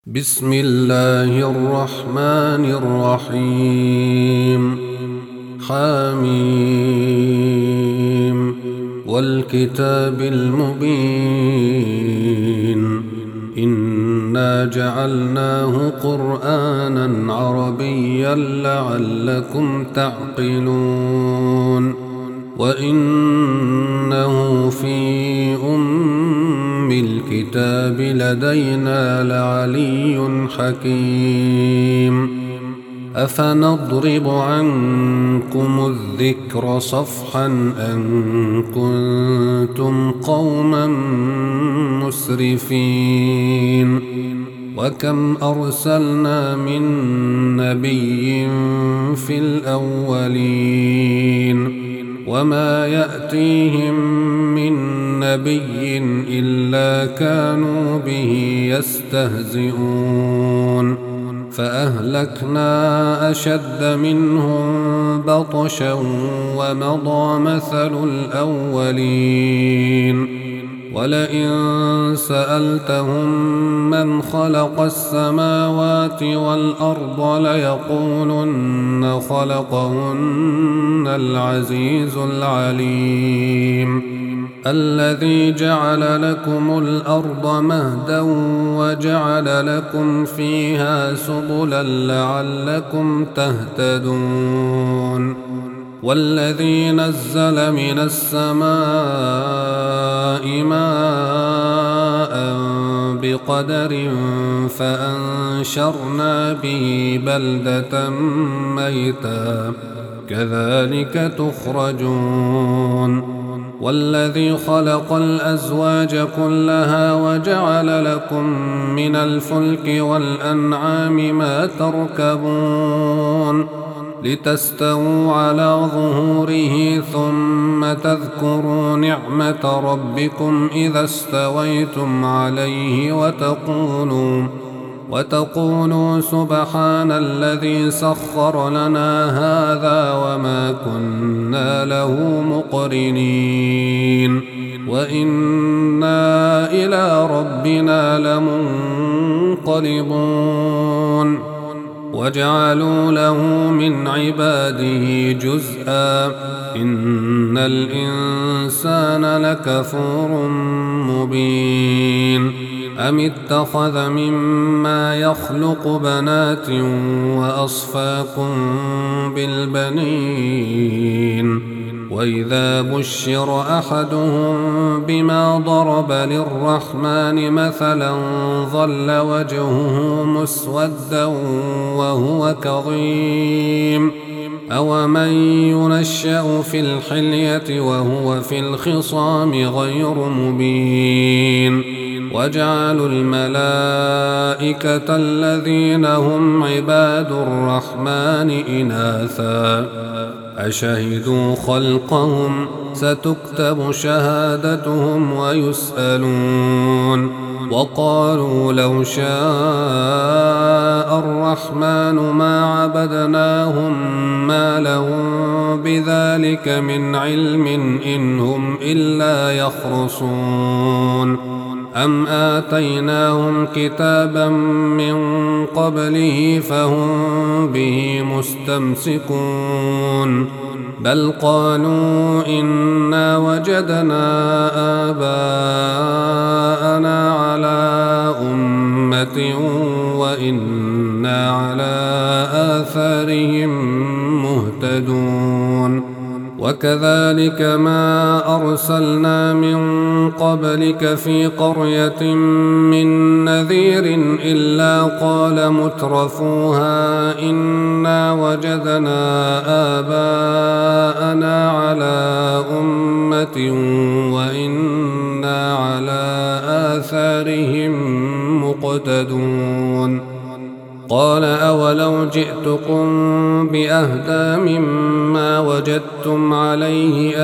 بسم الله الرحمن الرحيم. حميم والكتاب المبين. إنا جعلناه قرآنا عربيا لعلكم تعقلون وإنه في الكتاب لدينا لعلي حكيم. أفنضرب عنكم الذكر صفحا أن كنتم قوما مسرفين. وكم أرسلنا من نبي في الأولين وما يأتيهم من نبي إلا كانوا به يستهزئون. فأهلكنا أشد منهم بطشا ومضى مثل الأولين. ولئن سألتهم من خلق السماوات والأرض ليقولن خلقهن العزيز العليم. الذي جعل لكم الأرض مهدا وجعل لكم فيها سبلا لعلكم تهتدون. والذي نزل من السماء ماء بقدر فأنشرنا به بلدة ميتا كذلك تخرجون. والذي خلق الأزواج كلها وجعل لكم من الفلك والأنعام ما تركبون لتستووا على ظهوره ثم تذكروا نعمة ربكم إذا استويتم عليه وتقولوا سبحان الذي سخر لنا هذا وما كنا له مقرنين وإنا إلى ربنا لمنقلبون. وجعلوا له من عباده جزءا إن الإنسان لكفور مبين. أم اتخذ مما يخلق بنات وأصفاكم بالبنين. وإذا بشر أحدهم بما ضرب للرحمن مثلا ظل وجهه مسودا وهو كظيم. أومن ينشأ في الحلية وهو في الخصام غير مبين. وجعلوا الملائكة الذين هم عباد الرحمن إناثا أشهدوا خلقهم ستكتب شهادتهم ويسألون. وقالوا لو شاء الرحمن ما عبدناهم ما لهم بذلك من علم إن هم إلا يخرصون. أم آتيناهم كتابا من قبله فهم به مستمسكون. بل قالوا إنا وجدنا آباءنا على أمة وإنا على آثارهم مهتدون. وكذلك ما أرسلنا من قبلك في قرية من نذير إلا قال مترفوها إنا وجدنا آباءنا على أمة وإنا على آثارهم مقتدون. قال أولو جئتكم بأهدى مما وجدتم عليه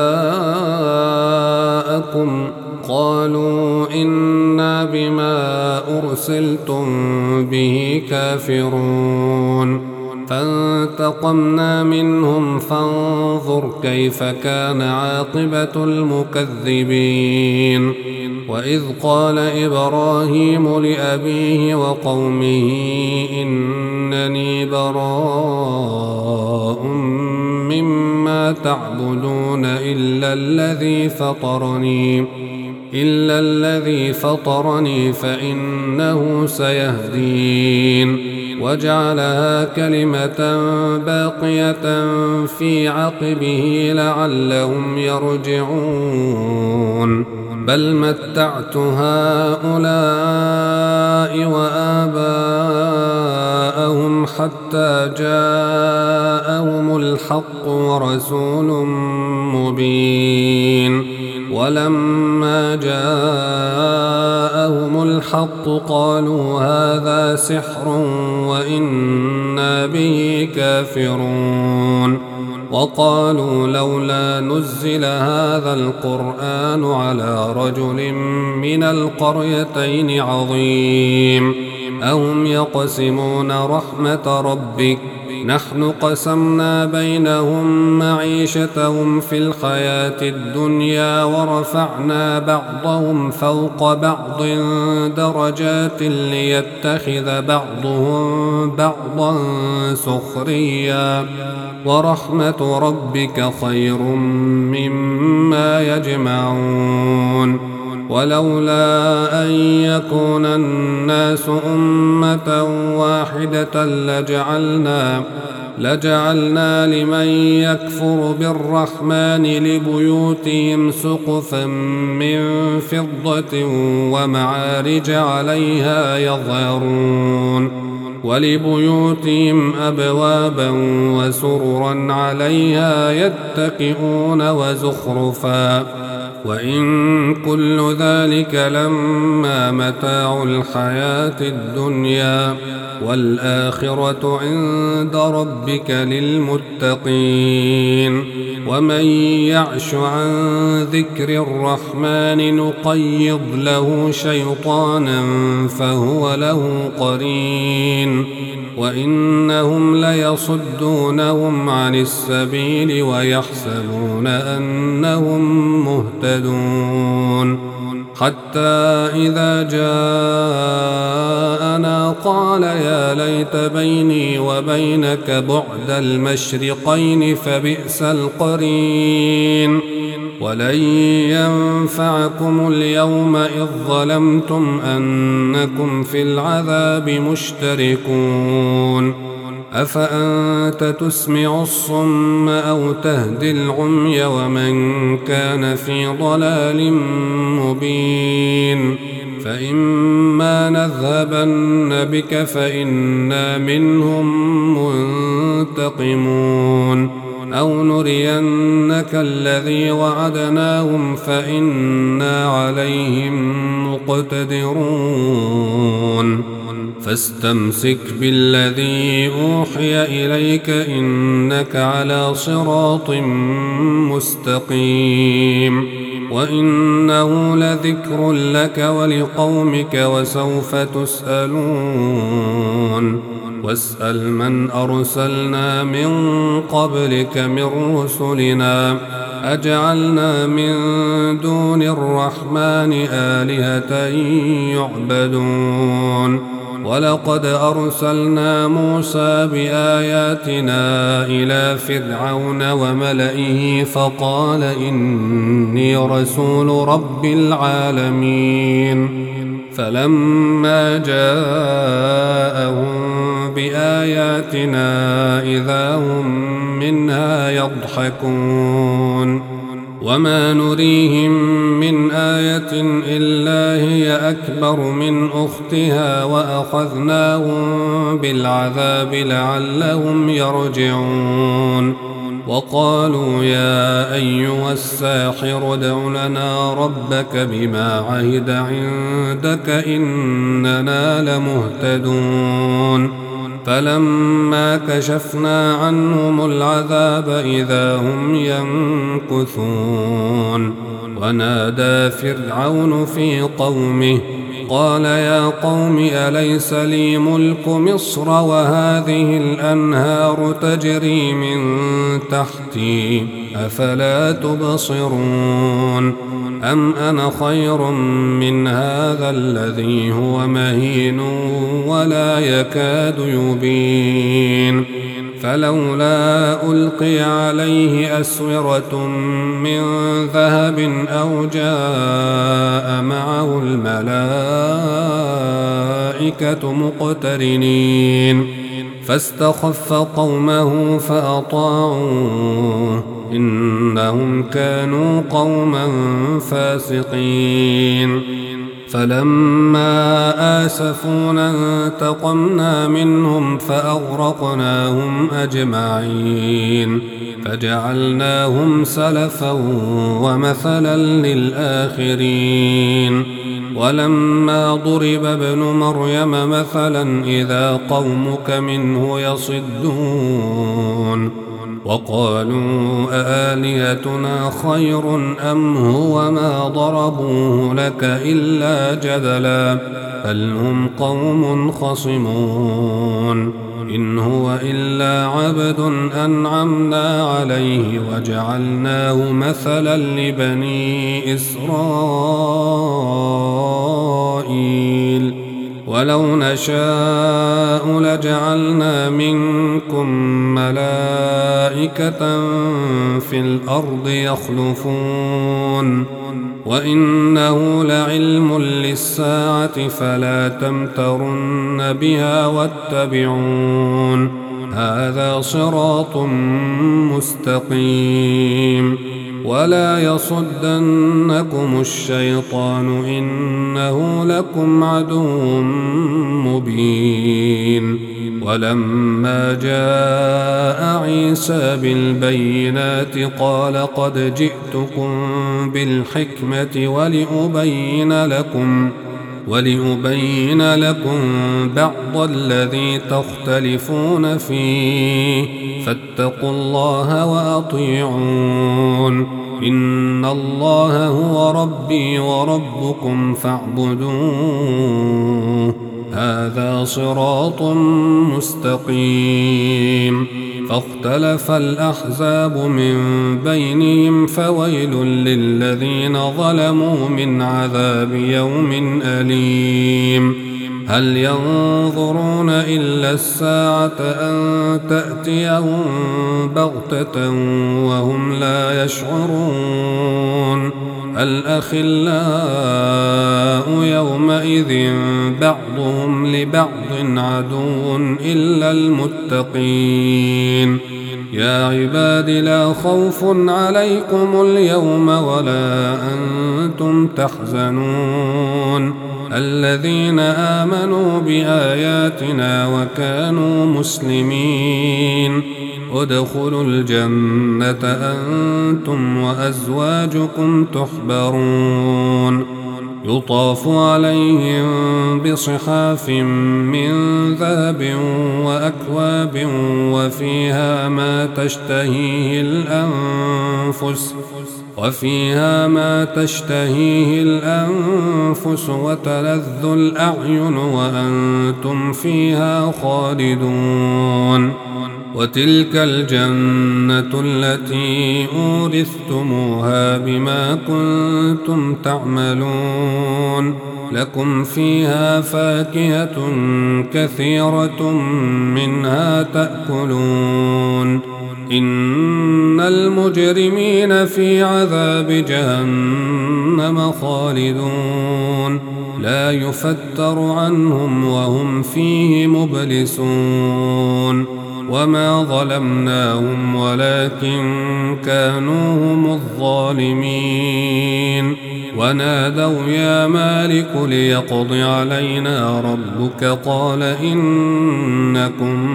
آباءكم قالوا إنا بما أرسلتم به كافرون. فانتقمنا منهم فانظر كيف كان عاقبة المكذبين. وإذ قال إبراهيم لأبيه وقومه إنني براء مما تعبدون إلا الذي فطرني فإنه سيهدين وجعلها كلمة باقية في عقبه لعلهم يرجعون بل متعت هؤلاء وآباءهم حتى جاءهم الحق ورسول مبين ولما جاءهم الحق قالوا هذا سحر وإنا به كافرون وقالوا لولا نزل هذا القرآن على رجل من القريتين عظيم أهم يقسمون رحمة ربك نحن قسمنا بينهم معيشتهم في الحياة الدنيا ورفعنا بعضهم فوق بعض درجات ليتخذ بعضهم بعضا سخريا ورحمة ربك خير مما يجمعون ولولا أن يكون الناس أمة واحدة لجعلنا لمن يكفر بالرحمن لبيوتهم سقفا من فضة ومعارج عليها يظهرون ولبيوتهم أبوابا وسررا عليها يتكئون وزخرفا وإن كل ذلك لما متاع الحياة الدنيا والآخرة عند ربك للمتقين ومن يعش عن ذكر الرحمن نقيض له شيطانا فهو له قرين وإنهم ليصدونهم عن السبيل ويحسبون أنهم مهتدون حتى إذا جاءنا قال يا ليت بيني وبينك بعد المشرقين فبئس القرين ولن ينفعكم اليوم إذ ظلمتم أنكم في العذاب مشتركون أفأنت تسمع الصم أو تهدي العمي ومن كان في ضلال مبين فإما نذهبن بك فإنا منهم منتقمون أو نرينك الذي وعدناهم فإنا عليهم مقتدرون فاستمسك بالذي أوحي إليك إنك على صراط مستقيم وإنه لذكر لك ولقومك وسوف تسألون واسأل من أرسلنا من قبلك من رسلنا أجعلنا من دون الرحمن آلهة يعبدون ولقد أرسلنا موسى بآياتنا إلى فرعون وملئه فقال إني رسول رب العالمين فلما جاءهم بآياتنا إذا هم منها يضحكون وما نريهم من آية إلا هي أكبر من أختها وأخذناهم بالعذاب لعلهم يرجعون وقالوا يا أيها الساحر ادع لنا ربك بما عهد عندك إننا لمهتدون فلما كشفنا عنهم العذاب إذا هم ينكثون ونادى فرعون في قومه قال يا قوم أليس لي ملك مصر وهذه الأنهار تجري من تحتي أفلا تبصرون أم أنا خير من هذا الذي هو مهين ولا يكاد يبين فلولا ألقي عليه أسورة من ذهب أو جاء معه الملائكة مقترنين فاستخف قومه فأطاعوه إنهم كانوا قوما فاسقين فلما آسفونا انتقمنا منهم فأغرقناهم أجمعين فجعلناهم سلفا ومثلا للآخرين ولما ضرب ابن مريم مثلا إذا قومك منه يصدون وقالوا أآلهتنا خير أم هو ما ضربوه لك إلا جدلا بل هم قوم خصمون إن هو إلا عبد أنعمنا عليه وجعلناه مثلا لبني إسرائيل ولو نشاء لجعلنا منكم ملائكة في الأرض يخلفون وإنه لعلم للساعة فلا تمترن بها واتبعون هذا صراط مستقيم ولا يصدنكم الشيطان إنه لكم عدو مبين ولما جاء عيسى بالبينات قال قد جئتكم بالحكمة ولأبين لكم بعض الذي تختلفون فيه فاتقوا الله وأطيعون إن الله هو ربي وربكم فاعبدوه هذا صراط مستقيم فاختلف الأحزاب من بينهم فويل للذين ظلموا من عذاب يوم أليم هل ينظرون إلا الساعة أن تأتيهم بغتة وهم لا يشعرون الأخلاء يومئذ بعضهم لبعض عدو إلا المتقين يا عباد لا خوف عليكم اليوم ولا أنتم تحزنون الذين آمنوا بآياتنا وكانوا مسلمين ادخلوا الجنة أنتم وأزواجكم تحبرون يطاف عليهم بصحاف من ذهب وأكواب وفيها ما تشتهيه الأنفس وتلذ الأعين وأنتم فيها خالدون وتلك الجنة التي أورثتموها بما كنتم تعملون لكم فيها فاكهة كثيرة منها تأكلون إن المجرمين في عذاب جهنم خالدون لا يفتر عنهم وهم فيه مبلسون وما ظلمناهم ولكن كانوا هم الظالمين ونادوا يا مالك ليقض علينا ربك قال إنكم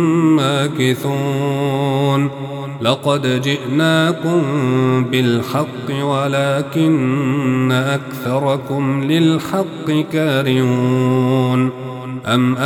ماكثون لقد جئناكم بالحق ولكن أكثركم للحق كارهون أم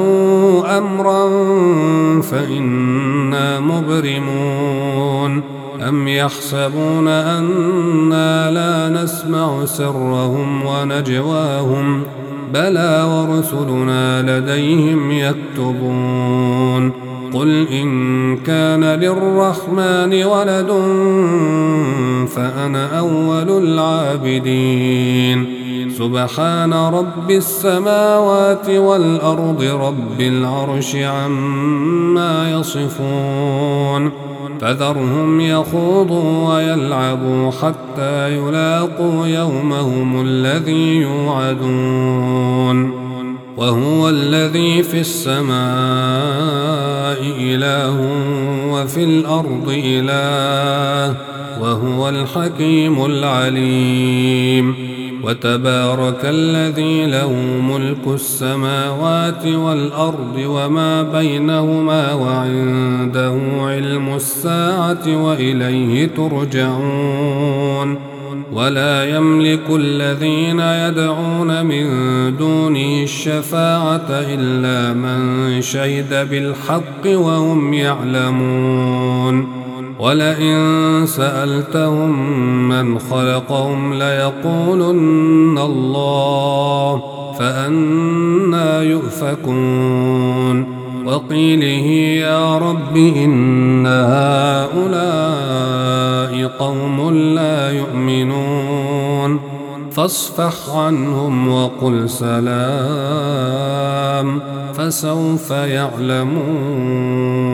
أبرموا أمرا فإنا مبرمون أم يحسبون أنا لا نسمع سرهم ونجواهم بلى ورسلنا لديهم يكتبون قل إن كان للرحمن ولد فأنا أول العابدين سبحان رب السماوات والأرض رب العرش عما يصفون فذرهم يخوضوا ويلعبوا حتى يلاقوا يومهم الذي يوعدون وهو الذي في السماء إله وفي الأرض إله وهو الحكيم العليم وتبارك الذي له ملك السماوات والأرض وما بينهما وعنده علم الساعة وإليه ترجعون ولا يملك الذين يدعون من دونه الشفاعة إلا من شهد بالحق وهم يعلمون ولئن سألتهم من خلقهم ليقولن الله فأنى يؤفكون وقيله يا رب إن هؤلاء قوم لا يؤمنون فاصفح عنهم وقل سلام فسوف يعلمون.